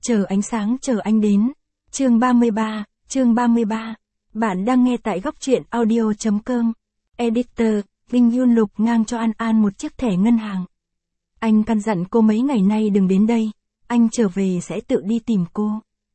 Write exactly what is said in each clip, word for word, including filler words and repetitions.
Chờ ánh sáng chờ anh đến. Chương ba mươi ba, chương ba mươi ba. Bạn đang nghe tại góc truyện audio chấm com. Editor, Vinh Yun Lục Ngang cho An An một chiếc thẻ ngân hàng. Anh căn dặn cô mấy ngày nay đừng đến đây, anh trở về sẽ tự đi tìm cô.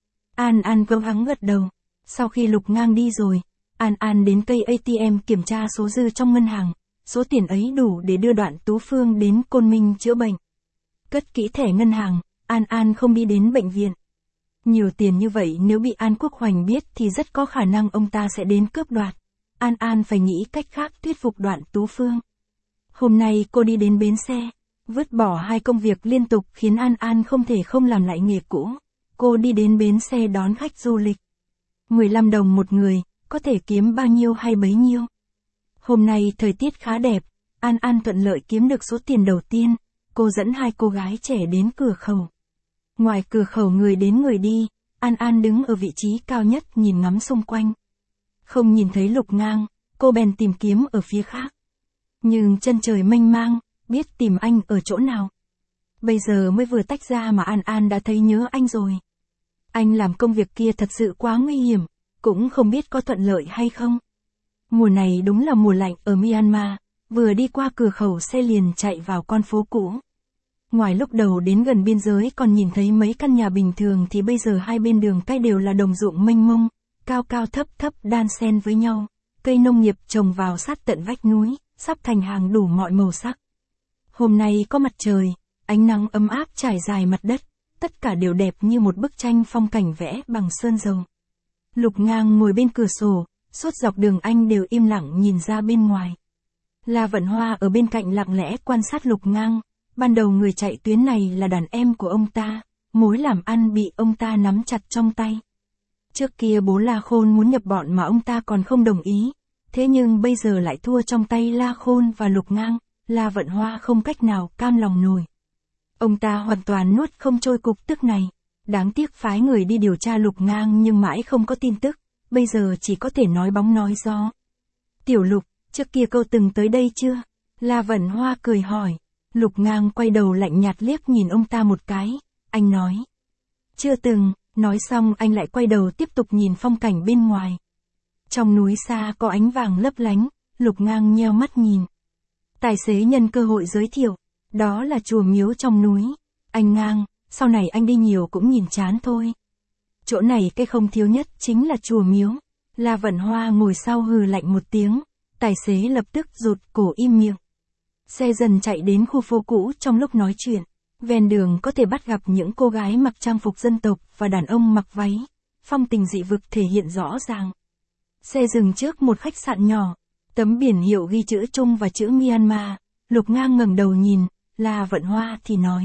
An An cố gắng gật đầu. Sau khi Lục Ngang đi rồi, An An đến cây a tê em kiểm tra số dư trong ngân hàng, số tiền ấy đủ để đưa Đoạn Tú Phương đến Côn Minh chữa bệnh. Cất kỹ thẻ ngân hàng, An An không đi đến bệnh viện. Nhiều tiền như vậy nếu bị An Quốc Hoành biết thì rất có khả năng ông ta sẽ đến cướp đoạt. An An phải nghĩ cách khác thuyết phục Đoạn Tú Phương. Hôm nay cô đi đến bến xe, vứt bỏ hai công việc liên tục khiến An An không thể không làm lại nghề cũ. Cô đi đến bến xe đón khách du lịch. mười lăm đồng một người, có thể kiếm bao nhiêu hay bấy nhiêu. Hôm nay thời tiết khá đẹp, An An thuận lợi kiếm được số tiền đầu tiên. Cô dẫn hai cô gái trẻ đến cửa khẩu. Ngoài cửa khẩu người đến người đi, An An đứng ở vị trí cao nhất nhìn ngắm xung quanh. Không nhìn thấy Lục Ngang, cô bèn tìm kiếm ở phía khác. Nhưng chân trời mênh mang, biết tìm anh ở chỗ nào. Bây giờ mới vừa tách ra mà An An đã thấy nhớ anh rồi. Anh làm công việc kia thật sự quá nguy hiểm, cũng không biết có thuận lợi hay không. Mùa này đúng là mùa lạnh ở Myanmar, vừa đi qua cửa khẩu xe liền chạy vào con phố cũ. Ngoài lúc đầu đến gần biên giới còn nhìn thấy mấy căn nhà bình thường thì bây giờ hai bên đường cái đều là đồng ruộng mênh mông, cao cao thấp thấp đan xen với nhau, cây nông nghiệp trồng vào sát tận vách núi, sắp thành hàng đủ mọi màu sắc. Hôm nay có mặt trời, ánh nắng ấm áp trải dài mặt đất, tất cả đều đẹp như một bức tranh phong cảnh vẽ bằng sơn dầu. Lục Ngang ngồi bên cửa sổ, suốt dọc đường anh đều im lặng nhìn ra bên ngoài. La Vận Hoa ở bên cạnh lặng lẽ quan sát Lục Ngang. Ban đầu người chạy tuyến này là đàn em của ông ta, mối làm ăn bị ông ta nắm chặt trong tay. Trước kia bố La Khôn muốn nhập bọn mà ông ta còn không đồng ý, thế nhưng bây giờ lại thua trong tay La Khôn và Lục Ngang, La Vận Hoa không cách nào cam lòng nổi. Ông ta hoàn toàn nuốt không trôi cục tức này, đáng tiếc phái người đi điều tra Lục Ngang nhưng mãi không có tin tức, bây giờ chỉ có thể nói bóng nói gió. Tiểu Lục, trước kia câu từng tới đây chưa? La Vận Hoa cười hỏi. Lục Ngang quay đầu lạnh nhạt liếc nhìn ông ta một cái, anh nói. Chưa từng, nói xong anh lại quay đầu tiếp tục nhìn phong cảnh bên ngoài. Trong núi xa có ánh vàng lấp lánh, Lục Ngang nheo mắt nhìn. Tài xế nhân cơ hội giới thiệu, đó là chùa miếu trong núi. Anh Ngang, sau này anh đi nhiều cũng nhìn chán thôi. Chỗ này cái không thiếu nhất chính là chùa miếu. La Vận Hoa ngồi sau hừ lạnh một tiếng, tài xế lập tức rụt cổ im miệng. Xe dần chạy đến khu phố cũ trong lúc nói chuyện. Ven đường có thể bắt gặp những cô gái mặc trang phục dân tộc và đàn ông mặc váy. Phong tình dị vực thể hiện rõ ràng. Xe dừng trước một khách sạn nhỏ. Tấm biển hiệu ghi chữ Trung và chữ Myanmar. Lục Ngang ngẩng đầu nhìn, La Vận Hoa thì nói.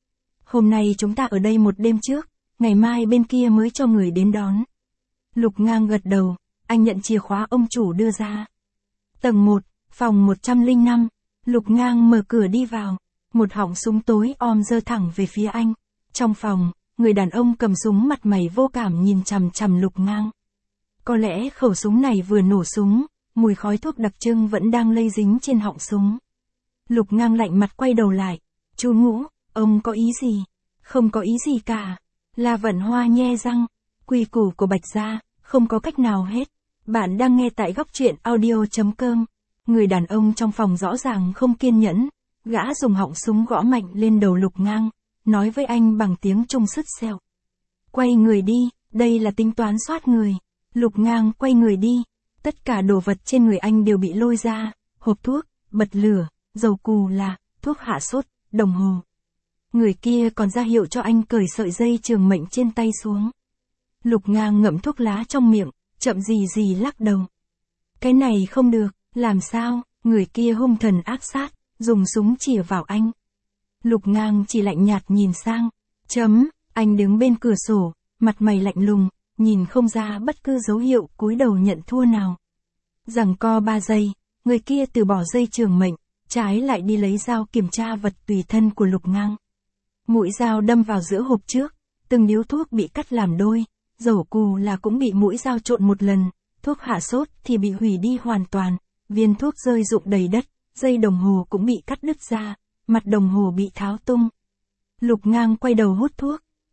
Hôm nay chúng ta ở đây một đêm trước, ngày mai bên kia mới cho người đến đón. Lục Ngang gật đầu, anh nhận chìa khóa ông chủ đưa ra. Tầng một, phòng một trăm lẻ năm. Lục Ngang mở cửa đi vào, một họng súng tối om giơ thẳng về phía anh. Trong phòng, người đàn ông cầm súng mặt mày vô cảm nhìn chằm chằm Lục Ngang. Có lẽ khẩu súng này vừa nổ súng, mùi khói thuốc đặc trưng vẫn đang lây dính trên họng súng. Lục Ngang lạnh mặt quay đầu lại, chú Ngũ, ông có ý gì? Không có ý gì cả. La Vận Hoa nhe răng, quy củ của Bạch gia, không có cách nào hết. Bạn đang nghe tại góc truyện audio chấm com. Người đàn ông trong phòng rõ ràng không kiên nhẫn, gã dùng họng súng gõ mạnh lên đầu Lục Ngang, nói với anh bằng tiếng Trung sứt sẹo. Quay người đi, đây là tính toán soát người. Lục Ngang quay người đi, tất cả đồ vật trên người anh đều bị lôi ra, hộp thuốc, bật lửa, dầu cù là, thuốc hạ sốt, đồng hồ. Người kia còn ra hiệu cho anh cởi sợi dây trường mệnh trên tay xuống. Lục Ngang ngậm thuốc lá trong miệng, chậm gì gì lắc đầu. Cái này không được. Làm sao? Người kia hung thần ác sát, dùng súng chĩa vào anh. Lục Ngang chỉ lạnh nhạt nhìn sang. Chấm, anh đứng bên cửa sổ, mặt mày lạnh lùng, nhìn không ra bất cứ dấu hiệu cúi đầu nhận thua nào. Giằng co ba giây, người kia từ bỏ dây trường mệnh, trái lại đi lấy dao kiểm tra vật tùy thân của Lục Ngang. Mũi dao đâm vào giữa hộp trước, từng điếu thuốc bị cắt làm đôi, dầu cù là cũng bị mũi dao trộn một lần, thuốc hạ sốt thì bị hủy đi hoàn toàn. Viên thuốc rơi rụng đầy đất, dây đồng hồ cũng bị cắt đứt ra, mặt đồng hồ bị tháo tung. Lục Ngang quay đầu hút thuốc,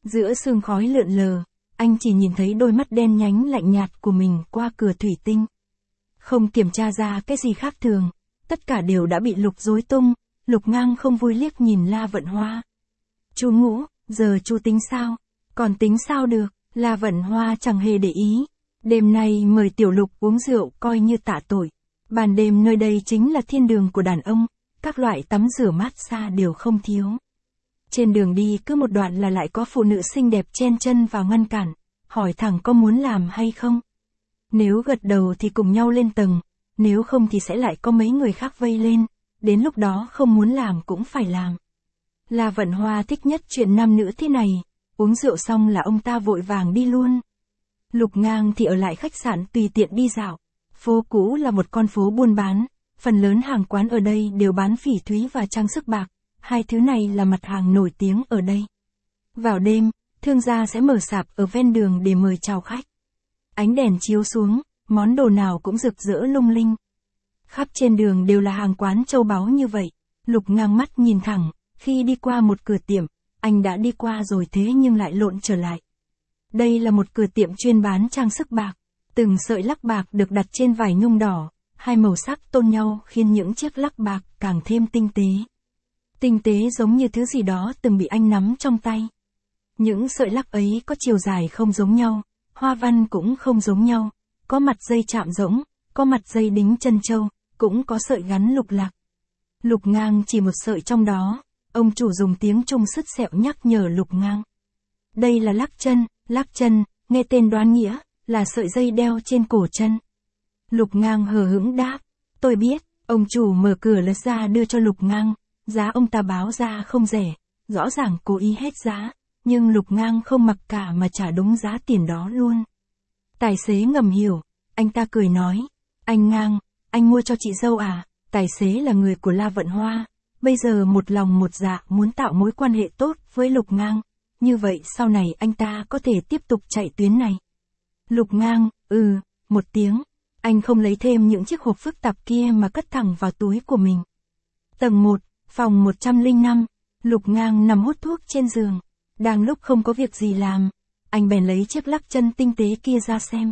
Giữa sương khói lượn lờ, anh chỉ nhìn thấy đôi mắt đen nhánh lạnh nhạt của mình qua cửa thủy tinh. Không kiểm tra ra cái gì khác thường, tất cả đều đã bị Lục rối tung. Lục Ngang không vui liếc nhìn La Vận Hoa. Chú Ngũ, giờ chú tính sao? Còn tính sao được? La Vận Hoa chẳng hề để ý. Đêm nay mời Tiểu Lục uống rượu coi như tạ tội. Ban đêm nơi đây chính là thiên đường của đàn ông, các loại tắm rửa mát xa đều không thiếu. Trên đường đi cứ một đoạn là lại có phụ nữ xinh đẹp chen chân vào ngăn cản, hỏi thẳng có muốn làm hay không. Nếu gật đầu thì cùng nhau lên tầng, nếu không thì sẽ lại có mấy người khác vây lên, đến lúc đó không muốn làm cũng phải làm. La Vận Hoa thích nhất chuyện nam nữ thế này, uống rượu xong là ông ta vội vàng đi luôn. Lục Ngang thì ở lại khách sạn tùy tiện đi dạo. Phố cũ là một con phố buôn bán, phần lớn hàng quán ở đây đều bán phỉ thúy và trang sức bạc, hai thứ này là mặt hàng nổi tiếng ở đây. Vào đêm, thương gia sẽ mở sạp ở ven đường để mời chào khách. Ánh đèn chiếu xuống, món đồ nào cũng rực rỡ lung linh. Khắp trên đường đều là hàng quán châu báu như vậy. Lục Ngang mắt nhìn thẳng, khi đi qua một cửa tiệm, anh đã đi qua rồi thế nhưng lại lộn trở lại. Đây là một cửa tiệm chuyên bán trang sức bạc. Từng sợi lắc bạc được đặt trên vải nhung đỏ, hai màu sắc tôn nhau khiến những chiếc lắc bạc càng thêm tinh tế. Tinh tế giống như thứ gì đó từng bị anh nắm trong tay. Những sợi lắc ấy có chiều dài không giống nhau, hoa văn cũng không giống nhau, có mặt dây chạm rỗng, có mặt dây đính chân châu, cũng có sợi gắn lục lạc. Lục Ngang chỉ một sợi trong đó, ông chủ dùng tiếng Trung sứt sẹo nhắc nhở Lục Ngang. Đây là lắc chân, lắc chân, nghe tên đoán nghĩa, là sợi dây đeo trên cổ chân. Lục Ngang hờ hững đáp, tôi biết. Ông chủ mở cửa lật ra đưa cho Lục Ngang, giá ông ta báo ra không rẻ, rõ ràng cố ý hết giá, nhưng Lục Ngang không mặc cả mà trả đúng giá tiền đó luôn. Tài xế ngầm hiểu, anh ta cười nói, anh Ngang, anh mua cho chị dâu à? Tài xế là người của La Vận Hoa, bây giờ một lòng một dạ muốn tạo mối quan hệ tốt với Lục Ngang, như vậy sau này anh ta có thể tiếp tục chạy tuyến này. Lục Ngang, ừ, một tiếng, anh không lấy thêm những chiếc hộp phức tạp kia mà cất thẳng vào túi của mình. Tầng một, phòng một trăm lẻ năm, Lục Ngang nằm hút thuốc trên giường, đang lúc không có việc gì làm, anh bèn lấy chiếc lắc chân tinh tế kia ra xem.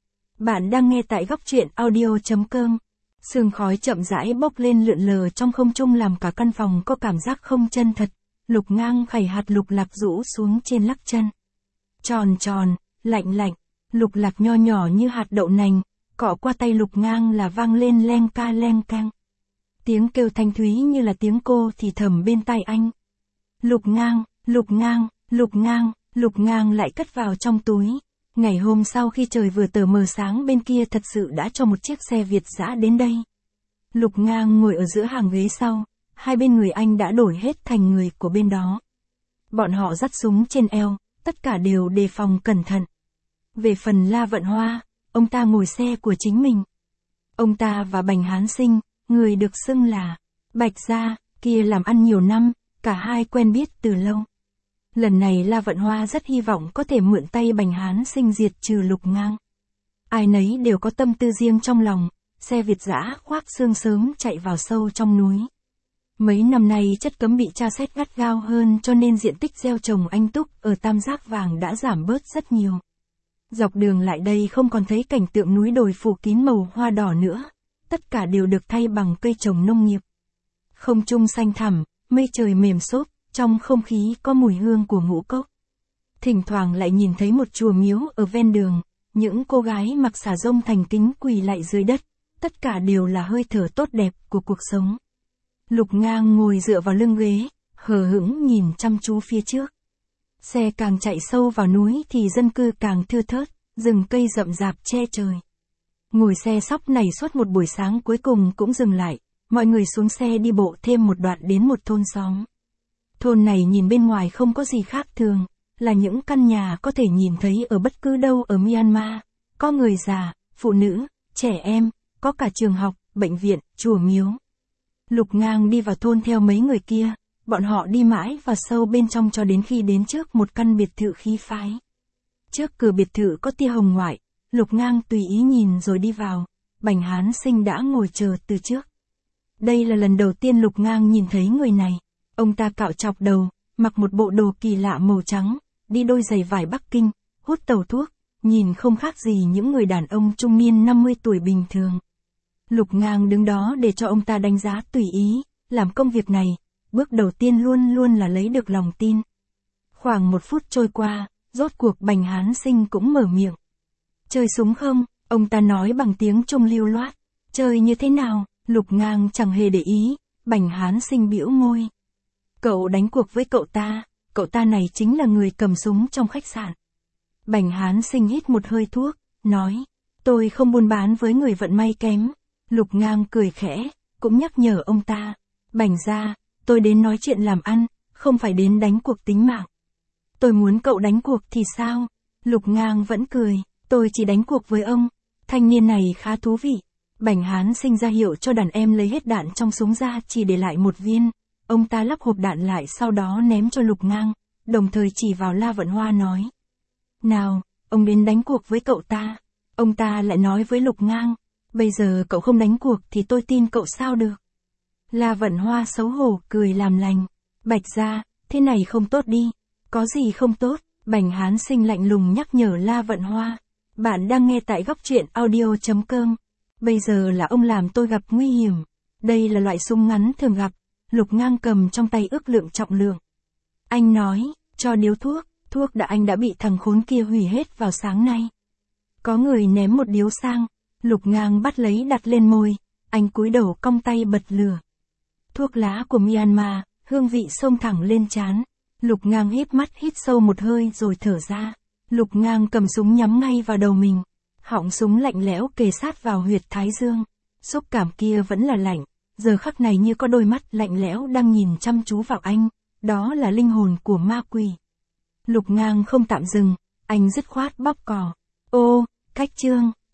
Bạn đang nghe tại góc truyện audio chấm com. Sương khói chậm rãi bốc lên lượn lờ trong không trung làm cả căn phòng có cảm giác không chân thật. Lục Ngang khẩy hạt lục lạc rũ xuống trên lắc chân. Tròn tròn, lạnh lạnh, lục lạc nho nhỏ như hạt đậu nành, cọ qua tay Lục Ngang là vang lên leng ca leng cang. Tiếng kêu thanh thúy như là tiếng cô thì thầm bên tai anh. Lục Ngang, Lục Ngang, Lục Ngang, Lục Ngang lại cất vào trong túi. Ngày hôm sau khi trời vừa tờ mờ sáng bên kia thật sự đã cho một chiếc xe Việt dã đến đây. Lục Ngang ngồi ở giữa hàng ghế sau, hai bên người anh đã đổi hết thành người của bên đó. Bọn họ dắt súng trên eo, tất cả đều đề phòng cẩn thận. Về phần La Vận Hoa, ông ta ngồi xe của chính mình. Ông ta và Bành Hán Sinh, người được xưng là Bạch Gia, kia làm ăn nhiều năm, cả hai quen biết từ lâu. Lần này La Vận Hoa rất hy vọng có thể mượn tay Bành Hán Sinh diệt trừ Lục Ngang. Ai nấy đều có tâm tư riêng trong lòng, xe Việt dã khoác xương sớm chạy vào sâu trong núi. Mấy năm nay chất cấm bị tra xét gắt gao hơn cho nên diện tích gieo trồng anh túc ở Tam Giác Vàng đã giảm bớt rất nhiều. Dọc đường lại đây không còn thấy cảnh tượng núi đồi phủ kín màu hoa đỏ nữa, tất cả đều được thay bằng cây trồng nông nghiệp. Không trung xanh thẳm, mây trời mềm xốp, trong không khí có mùi hương của ngũ cốc. Thỉnh thoảng lại nhìn thấy một chùa miếu ở ven đường, những cô gái mặc xà rông thành kính quỳ lại dưới đất, tất cả đều là hơi thở tốt đẹp của cuộc sống. Lục Ngang ngồi dựa vào lưng ghế, hờ hững nhìn chăm chú phía trước. Xe càng chạy sâu vào núi thì dân cư càng thưa thớt, rừng cây rậm rạp che trời. Ngồi xe sóc này suốt một buổi sáng cuối cùng cũng dừng lại, mọi người xuống xe đi bộ thêm một đoạn đến một thôn xóm. Thôn này nhìn bên ngoài không có gì khác thường, là những căn nhà có thể nhìn thấy ở bất cứ đâu ở Myanmar, có người già, phụ nữ, trẻ em, có cả trường học, bệnh viện, chùa miếu. Lục Ngang đi vào thôn theo mấy người kia, bọn họ đi mãi vào sâu bên trong cho đến khi đến trước một căn biệt thự khí phái. Trước cửa biệt thự có tia hồng ngoại, Lục Ngang tùy ý nhìn rồi đi vào, Bành Hán Sinh đã ngồi chờ từ trước. Đây là lần đầu tiên Lục Ngang nhìn thấy người này, ông ta cạo chọc đầu, mặc một bộ đồ kỳ lạ màu trắng, đi đôi giày vải Bắc Kinh, hút tàu thuốc, nhìn không khác gì những người đàn ông trung niên năm mươi tuổi bình thường. Lục Ngang đứng đó để cho ông ta đánh giá tùy ý, làm công việc này, bước đầu tiên luôn luôn là lấy được lòng tin. Khoảng một phút trôi qua, rốt cuộc Bành Hán Sinh cũng mở miệng. Chơi súng không? Ông ta nói bằng tiếng Trung lưu loát. Chơi như thế nào? Lục Ngang chẳng hề để ý, Bành Hán Sinh bĩu môi. Cậu đánh cuộc với cậu ta, cậu ta này chính là người cầm súng trong khách sạn. Bành Hán Sinh hít một hơi thuốc, nói, tôi không buôn bán với người vận may kém. Lục Ngang cười khẽ, cũng nhắc nhở ông ta, Bành gia, tôi đến nói chuyện làm ăn, không phải đến đánh cuộc tính mạng. Tôi muốn cậu đánh cuộc thì sao? Lục Ngang vẫn cười, tôi chỉ đánh cuộc với ông. Thanh niên này khá thú vị. Bành Hán Sinh ra hiệu cho đàn em lấy hết đạn trong súng ra, chỉ để lại một viên. Ông ta lắp hộp đạn lại sau đó ném cho Lục Ngang, đồng thời chỉ vào La Vận Hoa nói. Nào, ông đến đánh cuộc với cậu ta. Ông ta lại nói với Lục Ngang, bây giờ cậu không đánh cuộc thì tôi tin cậu sao được. La Vận Hoa xấu hổ cười làm lành. Bạch gia, thế này không tốt đi. Có gì không tốt? Bành Hán Sinh lạnh lùng nhắc nhở La Vận Hoa. Bạn đang nghe tại góc truyện audio.com. Bây giờ là ông làm tôi gặp nguy hiểm. Đây là loại súng ngắn thường gặp. Lục Ngang cầm trong tay ước lượng trọng lượng. Anh nói, cho điếu thuốc, thuốc đã anh đã bị thằng khốn kia hủy hết vào sáng nay. Có người ném một điếu sang. Lục Ngang bắt lấy đặt lên môi. Anh cúi đầu cong tay bật lửa. Thuốc lá của Myanmar, hương vị xông thẳng lên trán. Lục Ngang híp mắt hít sâu một hơi rồi thở ra. Lục Ngang cầm súng nhắm ngay vào đầu mình. Họng súng lạnh lẽo kề sát vào huyệt thái dương. Xúc cảm kia vẫn là lạnh. Giờ khắc này như có đôi mắt lạnh lẽo đang nhìn chăm chú vào anh. Đó là linh hồn của ma quỷ. Lục Ngang không tạm dừng. Anh dứt khoát bóp cò. Ô, cách chương.